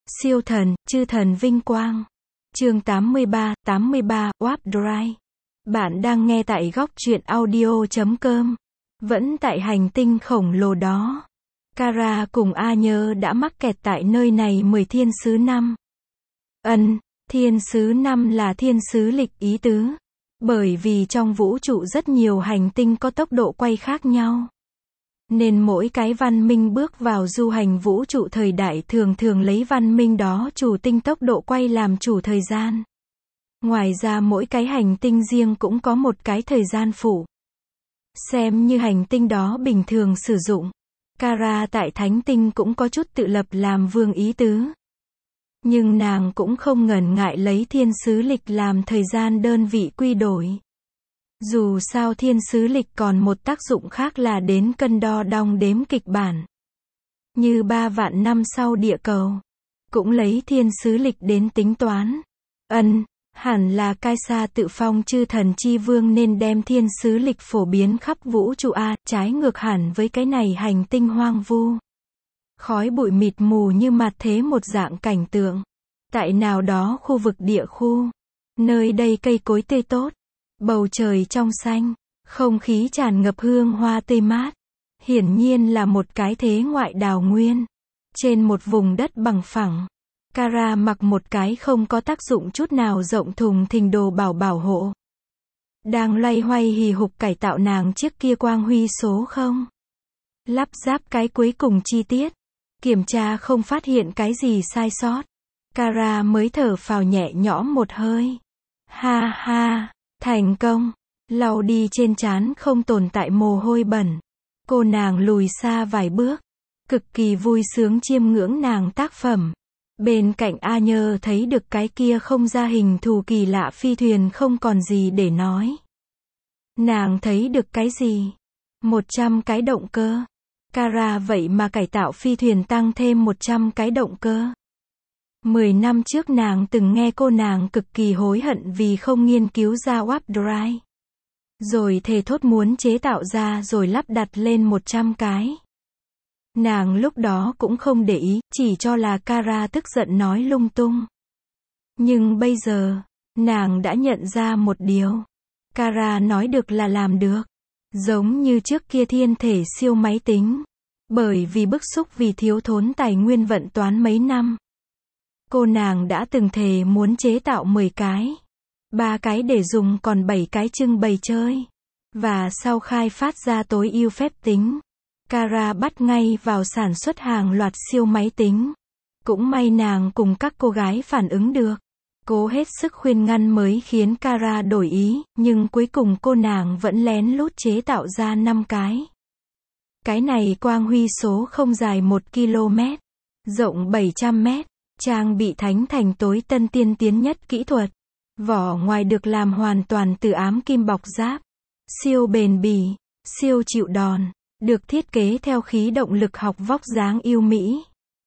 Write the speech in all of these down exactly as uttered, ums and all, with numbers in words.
Siêu thần, chư thần vinh quang. Chương tám mươi ba, tám mươi ba, Warp Drive. Bạn đang nghe tại góc truyện audio chấm com. Vẫn tại hành tinh khổng lồ đó. Kara cùng A Nhơ đã mắc kẹt tại nơi này mười thiên sứ năm. Ân, thiên sứ năm là thiên sứ lịch ý tứ. Bởi vì trong vũ trụ rất nhiều hành tinh có tốc độ quay khác nhau. Nên mỗi cái văn minh bước vào du hành vũ trụ thời đại thường thường lấy văn minh đó chủ tinh tốc độ quay làm chủ thời gian. Ngoài ra mỗi cái hành tinh riêng cũng có một cái thời gian phụ. Xem như hành tinh đó bình thường sử dụng. Kara tại thánh tinh cũng có chút tự lập làm vương ý tứ. Nhưng nàng cũng không ngần ngại lấy thiên sứ lịch làm thời gian đơn vị quy đổi. Dù sao thiên sứ lịch còn một tác dụng khác là đến cân đo đong đếm kịch bản. Như ba vạn năm sau địa cầu. Cũng lấy thiên sứ lịch đến tính toán. Ân, hẳn là Kaisa tự phong chư thần chi vương nên đem thiên sứ lịch phổ biến khắp vũ trụ A, trái ngược hẳn với cái này hành tinh hoang vu. Khói bụi mịt mù như mặt thế một dạng cảnh tượng. Tại nào đó khu vực địa khu. Nơi đây cây cối tươi tốt. Bầu trời trong xanh, không khí tràn ngập hương hoa tươi mát. Hiển nhiên là một cái thế ngoại đào nguyên. Trên một vùng đất bằng phẳng, Kara mặc một cái không có tác dụng chút nào rộng thùng thình đồ bảo bảo hộ. Đang loay hoay hì hục cải tạo nàng chiếc kia quang huy số không. Lắp ráp cái cuối cùng chi tiết. Kiểm tra không phát hiện cái gì sai sót. Kara mới thở phào nhẹ nhõm một hơi. Ha ha. Thành công, lau đi trên trán không tồn tại mồ hôi bẩn. Cô nàng lùi xa vài bước, cực kỳ vui sướng chiêm ngưỡng nàng tác phẩm. Bên cạnh A Nhơ thấy được cái kia không ra hình thù kỳ lạ phi thuyền không còn gì để nói. Nàng thấy được cái gì? Một trăm cái động cơ. Kara vậy mà cải tạo phi thuyền tăng thêm một trăm cái động cơ. Mười năm trước nàng từng nghe cô nàng cực kỳ hối hận vì không nghiên cứu ra Warp Drive. Rồi thề thốt muốn chế tạo ra rồi lắp đặt lên một trăm cái. Nàng lúc đó cũng không để ý, chỉ cho là Kara tức giận nói lung tung. Nhưng bây giờ, nàng đã nhận ra một điều. Kara nói được là làm được. Giống như trước kia thiên thể siêu máy tính. Bởi vì bức xúc vì thiếu thốn tài nguyên vận toán mấy năm. Cô nàng đã từng thề muốn chế tạo mười cái. ba cái để dùng còn bảy cái trưng bày chơi. Và sau khai phát ra tối ưu phép tính, Kara bắt ngay vào sản xuất hàng loạt siêu máy tính. Cũng may nàng cùng các cô gái phản ứng được. Cố hết sức khuyên ngăn mới khiến Kara đổi ý, nhưng cuối cùng cô nàng vẫn lén lút chế tạo ra năm cái. Cái này quang huy số không dài một ki lô mét, rộng bảy trăm mét. Trang bị thánh thành tối tân tiên tiến nhất kỹ thuật. Vỏ ngoài được làm hoàn toàn từ ám kim bọc giáp. Siêu bền bỉ, siêu chịu đòn. Được thiết kế theo khí động lực học vóc dáng yêu mỹ.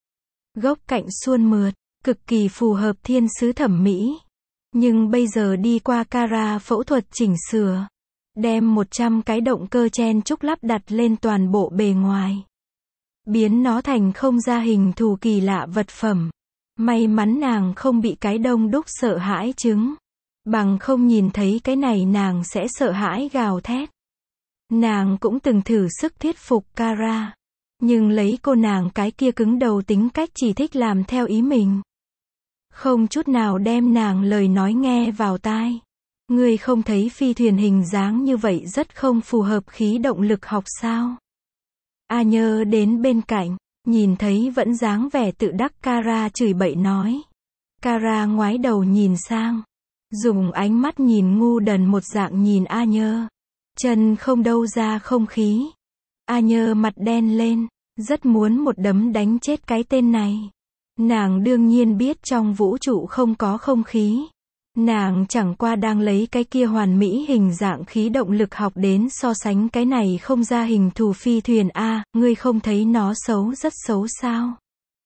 Gốc cạnh suôn mượt, cực kỳ phù hợp thiên sứ thẩm mỹ. Nhưng bây giờ đi qua Kara phẫu thuật chỉnh sửa. Đem một trăm cái động cơ chen chúc lắp đặt lên toàn bộ bề ngoài. Biến nó thành không ra hình thù kỳ lạ vật phẩm. May mắn nàng không bị cái đông đúc sợ hãi chứng. Bằng không nhìn thấy cái này nàng sẽ sợ hãi gào thét. Nàng cũng từng thử sức thuyết phục Kara. Nhưng lấy cô nàng cái kia cứng đầu tính cách chỉ thích làm theo ý mình. Không chút nào đem nàng lời nói nghe vào tai. Ngươi không thấy phi thuyền hình dáng như vậy rất không phù hợp khí động lực học sao? A Nhơ đến bên cạnh. Nhìn thấy vẫn dáng vẻ tự đắc Kara chửi bậy nói. Kara ngoái đầu nhìn sang. Dùng ánh mắt nhìn ngu đần một dạng nhìn A Nhơ. Chân không đâu ra không khí. A Nhơ mặt đen lên. Rất muốn một đấm đánh chết cái tên này. Nàng đương nhiên biết trong vũ trụ không có không khí. Nàng chẳng qua đang lấy cái kia hoàn mỹ hình dạng khí động lực học đến so sánh cái này không ra hình thù phi thuyền A, ngươi không thấy nó xấu rất xấu sao?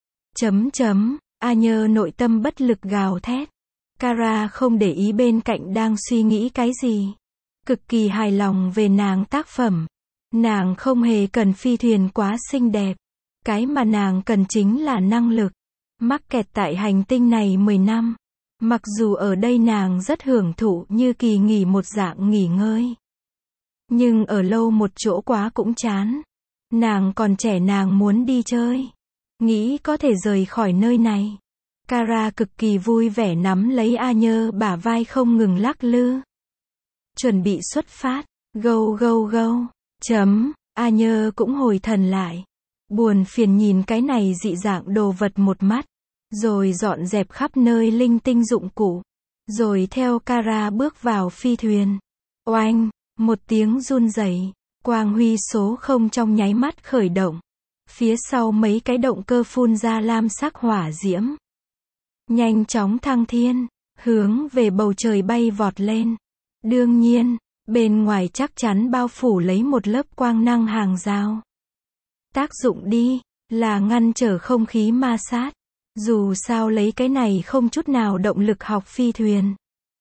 Chấm chấm, A Nhơ nội tâm bất lực gào thét. Kara không để ý bên cạnh đang suy nghĩ cái gì. Cực kỳ hài lòng về nàng tác phẩm. Nàng không hề cần phi thuyền quá xinh đẹp. Cái mà nàng cần chính là năng lực. mắc kẹt tại hành tinh này mười năm. Mặc dù ở đây nàng rất hưởng thụ như kỳ nghỉ một dạng nghỉ ngơi. Nhưng ở lâu một chỗ quá cũng chán. Nàng còn trẻ, nàng muốn đi chơi. Nghĩ có thể rời khỏi nơi này. Kara cực kỳ vui vẻ nắm lấy A Nhơ bả vai không ngừng lắc lư. Chuẩn bị xuất phát. Go go go. Chấm. A Nhơ cũng hồi thần lại. Buồn phiền nhìn cái này dị dạng đồ vật một mắt. Rồi dọn dẹp khắp nơi linh tinh dụng cụ. Rồi theo Kara bước vào phi thuyền. Oanh. Một tiếng run rẩy. Quang huy số không trong nháy mắt khởi động. Phía sau mấy cái động cơ phun ra lam sắc hỏa diễm. Nhanh chóng thăng thiên. Hướng về bầu trời bay vọt lên. Đương nhiên, bên ngoài chắc chắn bao phủ lấy một lớp quang năng hàng rào. Tác dụng đi, là ngăn trở không khí ma sát. Dù sao lấy cái này không chút nào động lực học phi thuyền.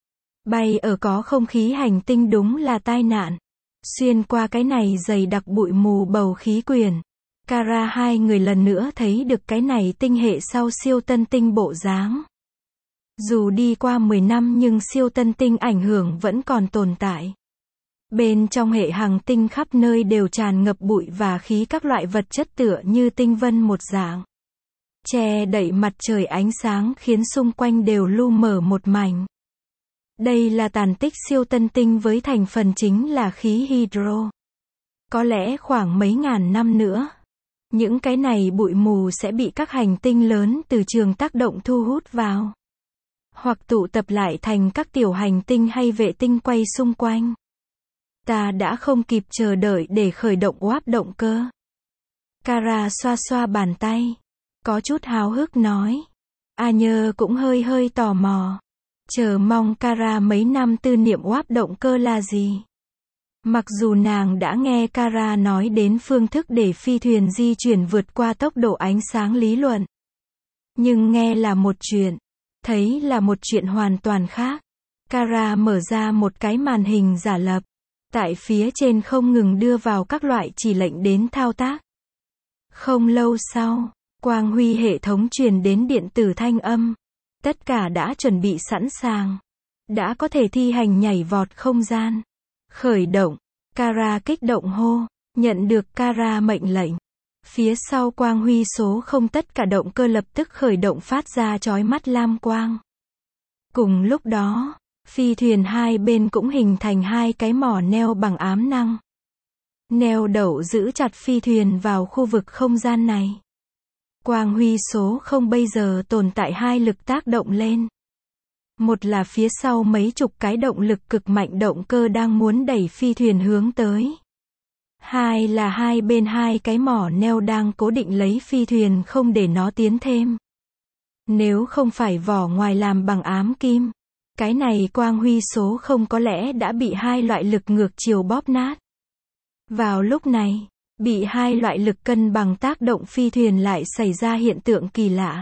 Bay ở có không khí hành tinh đúng là tai nạn. Xuyên qua cái này dày đặc bụi mù bầu khí quyển. Kara hai người lần nữa thấy được cái này tinh hệ sau siêu tân tinh bộ dáng. Dù đi qua mười năm nhưng siêu tân tinh ảnh hưởng vẫn còn tồn tại. Bên trong hệ hành tinh khắp nơi đều tràn ngập bụi và khí các loại vật chất tựa như tinh vân một dạng. Che đậy mặt trời ánh sáng khiến xung quanh đều lu mờ một mảnh. Đây là tàn tích siêu tân tinh với thành phần chính là khí hydro. Có lẽ khoảng mấy ngàn năm nữa, những cái này bụi mù sẽ bị các hành tinh lớn từ trường tác động thu hút vào. Hoặc tụ tập lại thành các tiểu hành tinh hay vệ tinh quay xung quanh. Ta đã không kịp chờ đợi để khởi động Warp động cơ. Kara xoa xoa bàn tay. Có chút háo hức nói. A Nhơ cũng hơi hơi tò mò. Chờ mong Kara mấy năm tư niệm Warp động cơ là gì. Mặc dù nàng đã nghe Kara nói đến phương thức để phi thuyền di chuyển vượt qua tốc độ ánh sáng lý luận. Nhưng nghe là một chuyện. Thấy là một chuyện hoàn toàn khác. Kara mở ra một cái màn hình giả lập. Tại phía trên không ngừng đưa vào các loại chỉ lệnh đến thao tác. Không lâu sau, quang huy hệ thống truyền đến điện tử thanh âm. Tất cả đã chuẩn bị sẵn sàng. Đã có thể thi hành nhảy vọt không gian. Khởi động. Kara kích động hô. Nhận được Kara mệnh lệnh. Phía sau quang huy số không tất cả động cơ lập tức khởi động phát ra chói mắt lam quang. Cùng lúc đó, phi thuyền hai bên cũng hình thành hai cái mỏ neo bằng ám năng. Neo đậu giữ chặt phi thuyền vào khu vực không gian này. Quang huy số không bây giờ tồn tại hai lực tác động lên. Một là phía sau mấy chục cái động lực cực mạnh động cơ đang muốn đẩy phi thuyền hướng tới. Hai là hai bên hai cái mỏ neo đang cố định lấy phi thuyền không để nó tiến thêm. Nếu không phải vỏ ngoài làm bằng ám kim, cái này quang huy số không có lẽ đã bị hai loại lực ngược chiều bóp nát. Vào lúc này, bị hai loại lực cân bằng tác động phi thuyền lại xảy ra hiện tượng kỳ lạ.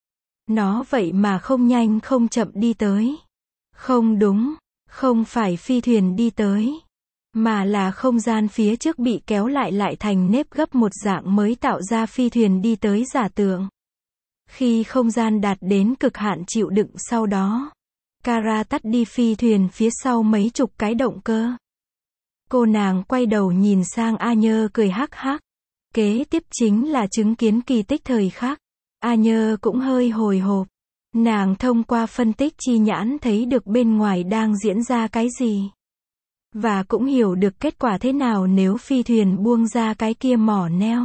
Nó vậy mà không nhanh không chậm đi tới. Không đúng, không phải phi thuyền đi tới. Mà là không gian phía trước bị kéo lại lại thành nếp gấp một dạng mới tạo ra phi thuyền đi tới giả tượng. Khi không gian đạt đến cực hạn chịu đựng sau đó, Kara tắt đi phi thuyền phía sau mấy chục cái động cơ. Cô nàng quay đầu nhìn sang A Nhơ cười hắc hắc. Kế tiếp chính là chứng kiến kỳ tích thời khắc. A Nhơ cũng hơi hồi hộp. Nàng thông qua phân tích chi nhãn thấy được bên ngoài đang diễn ra cái gì. Và cũng hiểu được kết quả thế nào nếu phi thuyền buông ra cái kia mỏ neo.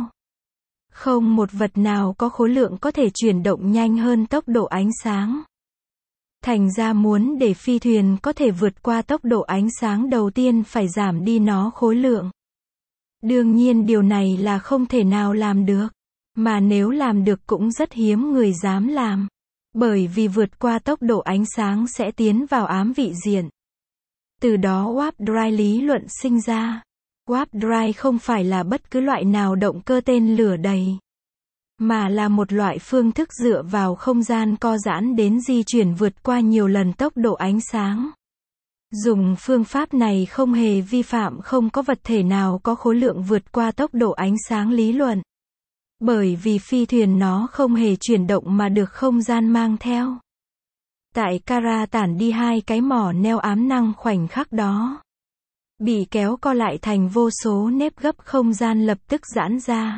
Không một vật nào có khối lượng có thể chuyển động nhanh hơn tốc độ ánh sáng. Thành ra muốn để phi thuyền có thể vượt qua tốc độ ánh sáng đầu tiên phải giảm đi nó khối lượng. Đương nhiên điều này là không thể nào làm được. Mà nếu làm được cũng rất hiếm người dám làm. Bởi vì vượt qua tốc độ ánh sáng sẽ tiến vào ám vị diện. Từ đó Warp Drive lý luận sinh ra. Warp Drive không phải là bất cứ loại nào động cơ tên lửa đầy. Mà là một loại phương thức dựa vào không gian co giãn đến di chuyển vượt qua nhiều lần tốc độ ánh sáng. Dùng phương pháp này không hề vi phạm không có vật thể nào có khối lượng vượt qua tốc độ ánh sáng lý luận. Bởi vì phi thuyền nó không hề chuyển động mà được không gian mang theo. Tại Kara tản đi hai cái mỏ neo ám năng khoảnh khắc đó. Bị kéo co lại thành vô số nếp gấp, không gian lập tức giãn ra.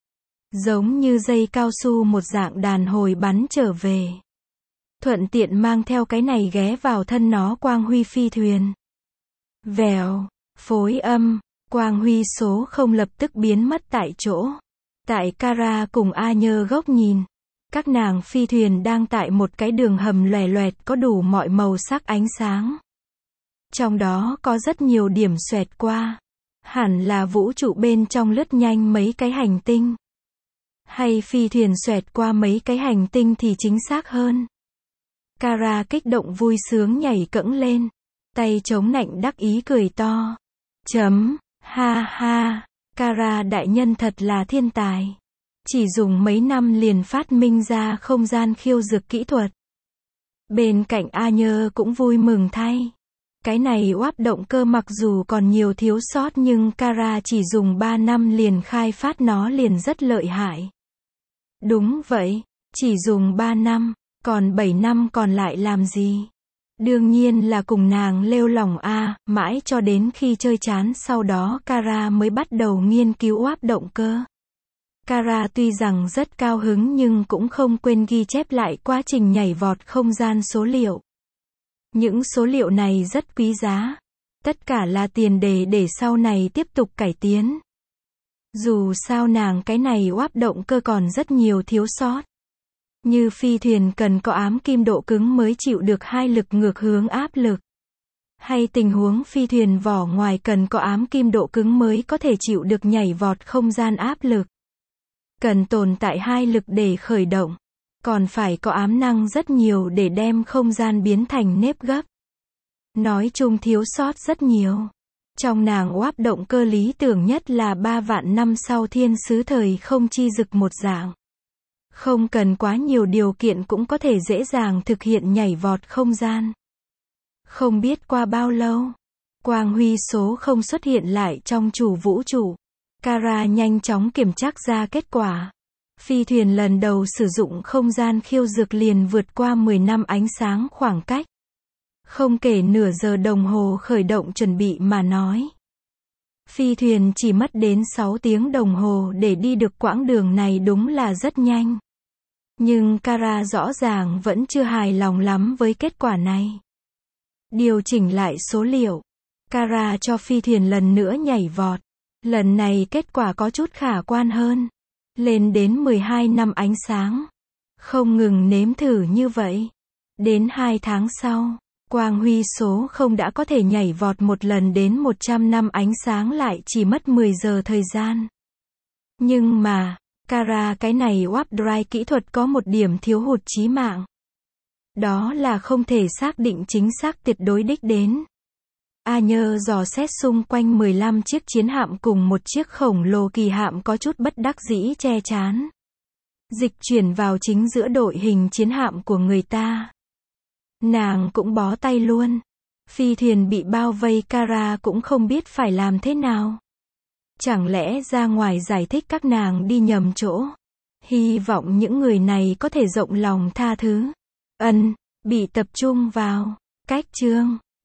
Giống như dây cao su một dạng đàn hồi bắn trở về. Thuận tiện mang theo cái này ghé vào thân nó quang huy phi thuyền. Vèo, phối âm, quang huy số không lập tức biến mất tại chỗ. Tại Kara cùng A Nhơ góc nhìn. Các nàng phi thuyền đang tại một cái đường hầm loè loẹt có đủ mọi màu sắc ánh sáng. Trong đó có rất nhiều điểm xoẹt qua. Hẳn là vũ trụ bên trong lướt nhanh mấy cái hành tinh. Hay phi thuyền xoẹt qua mấy cái hành tinh thì chính xác hơn. Kara kích động vui sướng nhảy cẫng lên. Tay chống nạnh đắc ý cười to. Chấm, ha ha, Kara đại nhân thật là thiên tài. Chỉ dùng mấy năm liền phát minh ra không gian khiêu dược kỹ thuật. Bên cạnh A Nhơ cũng vui mừng thay. Cái này oáp động cơ mặc dù còn nhiều thiếu sót nhưng Kara chỉ dùng ba năm liền khai phát nó liền rất lợi hại. Đúng vậy, chỉ dùng ba năm, còn bảy năm còn lại làm gì? Đương nhiên là cùng nàng lêu lỏng a, mãi cho đến khi chơi chán sau đó Kara mới bắt đầu nghiên cứu oáp động cơ. Kara tuy rằng rất cao hứng nhưng cũng không quên ghi chép lại quá trình nhảy vọt không gian số liệu. Những số liệu này rất quý giá. Tất cả là tiền đề để sau này tiếp tục cải tiến. Dù sao nàng cái này oáp động cơ còn rất nhiều thiếu sót. Như phi thuyền cần có ám kim độ cứng mới chịu được hai lực ngược hướng áp lực. Hay tình huống phi thuyền vỏ ngoài cần có ám kim độ cứng mới có thể chịu được nhảy vọt không gian áp lực. Cần tồn tại hai lực để khởi động. Còn phải có ám năng rất nhiều để đem không gian biến thành nếp gấp. Nói chung thiếu sót rất nhiều. Trong nàng oáp động cơ lý tưởng nhất là ba vạn năm sau thiên sứ thời không chi dực một dạng. Không cần quá nhiều điều kiện cũng có thể dễ dàng thực hiện nhảy vọt không gian. Không biết qua bao lâu, quang huy số không xuất hiện lại trong chủ vũ trụ. Kara nhanh chóng kiểm tra ra kết quả. Phi thuyền lần đầu sử dụng không gian khiêu dược liền vượt qua mười năm ánh sáng khoảng cách. Không kể nửa giờ đồng hồ khởi động chuẩn bị mà nói. Phi thuyền chỉ mất đến sáu tiếng đồng hồ để đi được quãng đường này đúng là rất nhanh. Nhưng Kara rõ ràng vẫn chưa hài lòng lắm với kết quả này. Điều chỉnh lại số liệu. Kara cho phi thuyền lần nữa nhảy vọt. Lần này kết quả có chút khả quan hơn. Lên đến mười hai năm ánh sáng. Không ngừng nếm thử như vậy. Đến hai tháng sau, quang huy số không đã có thể nhảy vọt một lần đến một trăm năm ánh sáng lại chỉ mất mười giờ thời gian. Nhưng mà, Kara cái này warp drive kỹ thuật có một điểm thiếu hụt chí mạng. Đó là không thể xác định chính xác tuyệt đối đích đến. A Nhơ dò xét xung quanh mười lăm chiếc chiến hạm cùng một chiếc khổng lồ kỳ hạm có chút bất đắc dĩ che chán. Dịch chuyển vào chính giữa đội hình chiến hạm của người ta. Nàng cũng bó tay luôn. Phi thuyền bị bao vây Kara cũng không biết phải làm thế nào. Chẳng lẽ ra ngoài giải thích các nàng đi nhầm chỗ. Hy vọng những người này có thể rộng lòng tha thứ. Ân, bị tập trung vào. Cách chương.